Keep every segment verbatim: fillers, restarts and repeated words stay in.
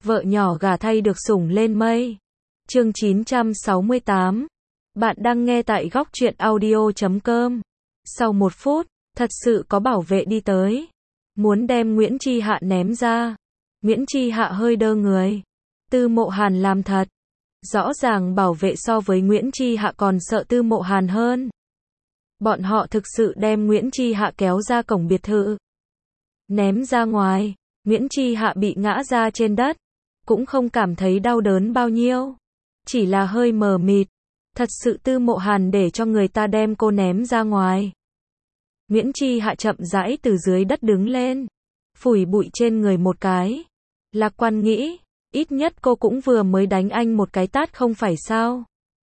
Vợ nhỏ gả thay được sủng lên mây. Chương chín trăm sáu mươi tám. Bạn đang nghe tại góc truyện audio chấm com. Sau một phút, thật sự có bảo vệ đi tới. Muốn đem Nguyễn Chi Hạ ném ra. Nguyễn Chi Hạ hơi đơ người. Tư Mộ Hàn làm thật. Rõ ràng bảo vệ so với Nguyễn Chi Hạ còn sợ Tư Mộ Hàn hơn. Bọn họ thực sự đem Nguyễn Chi Hạ kéo ra cổng biệt thự. Ném ra ngoài, Nguyễn Chi Hạ bị ngã ra trên đất. Cũng không cảm thấy đau đớn bao nhiêu. Chỉ là hơi mờ mịt. Thật sự Tư Mộ Hàn để cho người ta đem cô ném ra ngoài. Nguyễn Chi Hạ chậm rãi từ dưới đất đứng lên. Phủi bụi trên người một cái. Lạc Quan nghĩ, ít nhất cô cũng vừa mới đánh anh một cái tát không phải sao.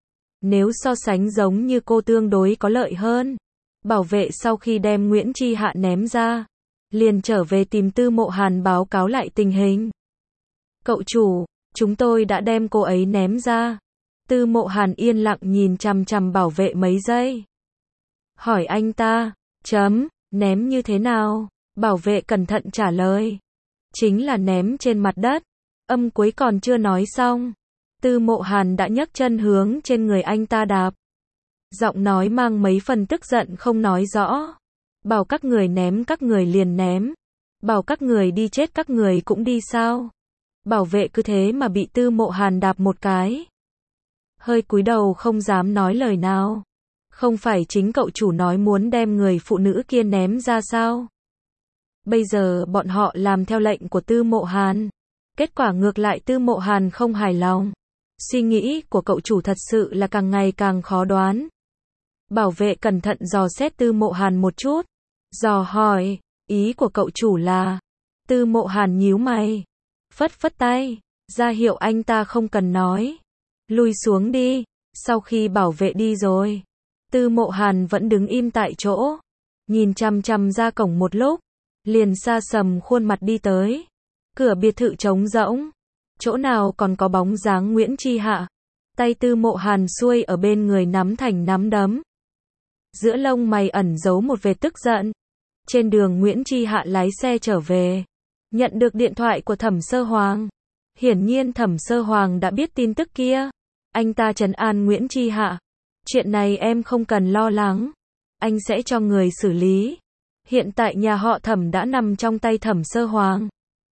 Nếu so sánh giống như cô tương đối có lợi hơn. Bảo vệ sau khi đem Nguyễn Chi Hạ ném ra. Liền trở về tìm Tư Mộ Hàn báo cáo lại tình hình. Cậu chủ, chúng tôi đã đem cô ấy ném ra. Tư Mộ Hàn yên lặng nhìn chằm chằm bảo vệ mấy giây. Hỏi anh ta, chấm, ném như thế nào? Bảo vệ cẩn thận trả lời. Chính là ném trên mặt đất. Âm cuối còn chưa nói xong. Tư Mộ Hàn đã nhấc chân hướng trên người anh ta đạp. Giọng nói mang mấy phần tức giận không nói rõ. Bảo các người ném các người liền ném. Bảo các người đi chết các người cũng đi sao? Bảo vệ cứ thế mà bị Tư Mộ Hàn đạp một cái. Hơi cúi đầu không dám nói lời nào. Không phải chính cậu chủ nói muốn đem người phụ nữ kia ném ra sao? Bây giờ bọn họ làm theo lệnh của Tư Mộ Hàn. Kết quả ngược lại Tư Mộ Hàn không hài lòng. Suy nghĩ của cậu chủ thật sự là càng ngày càng khó đoán. Bảo vệ cẩn thận dò xét Tư Mộ Hàn một chút. Dò hỏi, ý của cậu chủ là... Tư Mộ Hàn nhíu mày. Phất phất tay, ra hiệu anh ta không cần nói. Lui xuống đi. Sau khi bảo vệ đi rồi, Tư Mộ Hàn vẫn đứng im tại chỗ. Nhìn chằm chằm ra cổng một lúc. Liền xa sầm khuôn mặt đi tới. Cửa biệt thự trống rỗng. Chỗ nào còn có bóng dáng Nguyễn Chi Hạ. Tay Tư Mộ Hàn xuôi ở bên người nắm thành nắm đấm. Giữa lông mày ẩn giấu một vệt tức giận. Trên đường Nguyễn Chi Hạ lái xe trở về. Nhận được điện thoại của Thẩm Sơ Hoàng. Hiển nhiên Thẩm Sơ Hoàng đã biết tin tức kia. Anh ta trấn an Nguyễn Chi Hạ. Chuyện này em không cần lo lắng. Anh sẽ cho người xử lý. Hiện tại nhà họ Thẩm đã nằm trong tay Thẩm Sơ Hoàng.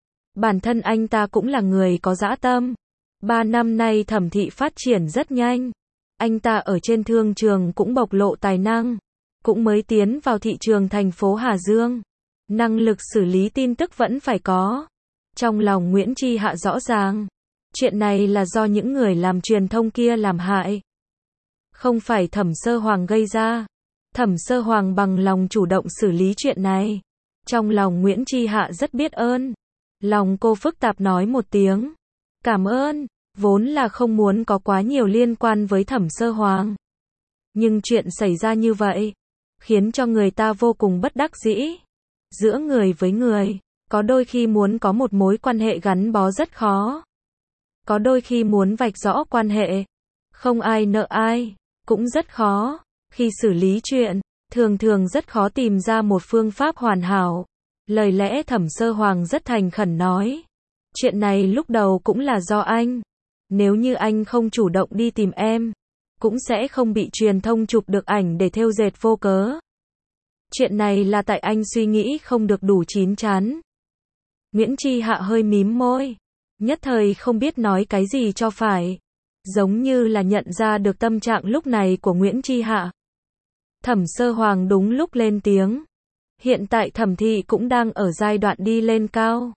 Bản thân anh ta cũng là người có dã tâm. Ba năm nay Thẩm thị phát triển rất nhanh. Anh ta ở trên thương trường cũng bộc lộ tài năng. Cũng mới tiến vào thị trường thành phố Hà Dương. Năng lực xử lý tin tức vẫn phải có. Trong lòng Nguyễn Chi Hạ rõ ràng. Chuyện này là do những người làm truyền thông kia làm hại. Không phải Thẩm Sơ Hoàng gây ra. Thẩm Sơ Hoàng bằng lòng chủ động xử lý chuyện này. Trong lòng Nguyễn Chi Hạ rất biết ơn. Lòng cô phức tạp nói một tiếng. Cảm ơn. Vốn là không muốn có quá nhiều liên quan với Thẩm Sơ Hoàng. Nhưng chuyện xảy ra như vậy. Khiến cho người ta vô cùng bất đắc dĩ. Giữa người với người. Có đôi khi muốn có một mối quan hệ gắn bó rất khó. Có đôi khi muốn vạch rõ quan hệ. Không ai nợ ai. Cũng rất khó. Khi xử lý chuyện. Thường thường rất khó tìm ra một phương pháp hoàn hảo. Lời lẽ Thẩm Sơ Hoàng rất thành khẩn nói. Chuyện này lúc đầu cũng là do anh. Nếu như anh không chủ động đi tìm em. Cũng sẽ không bị truyền thông chụp được ảnh để thêu dệt vô cớ. Chuyện này là tại anh suy nghĩ không được đủ chín chắn. Nguyễn Chi Hạ hơi mím môi. Nhất thời không biết nói cái gì cho phải. Giống như là nhận ra được tâm trạng lúc này của Nguyễn Chi Hạ. Thẩm Sơ Hoàng đúng lúc lên tiếng. Hiện tại Thẩm thị cũng đang ở giai đoạn đi lên cao.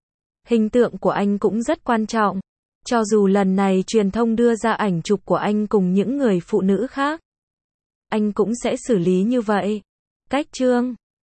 Hình tượng của anh cũng rất quan trọng. Cho dù lần này truyền thông đưa ra ảnh chụp của anh cùng những người phụ nữ khác. Anh cũng sẽ xử lý như vậy. Cách chương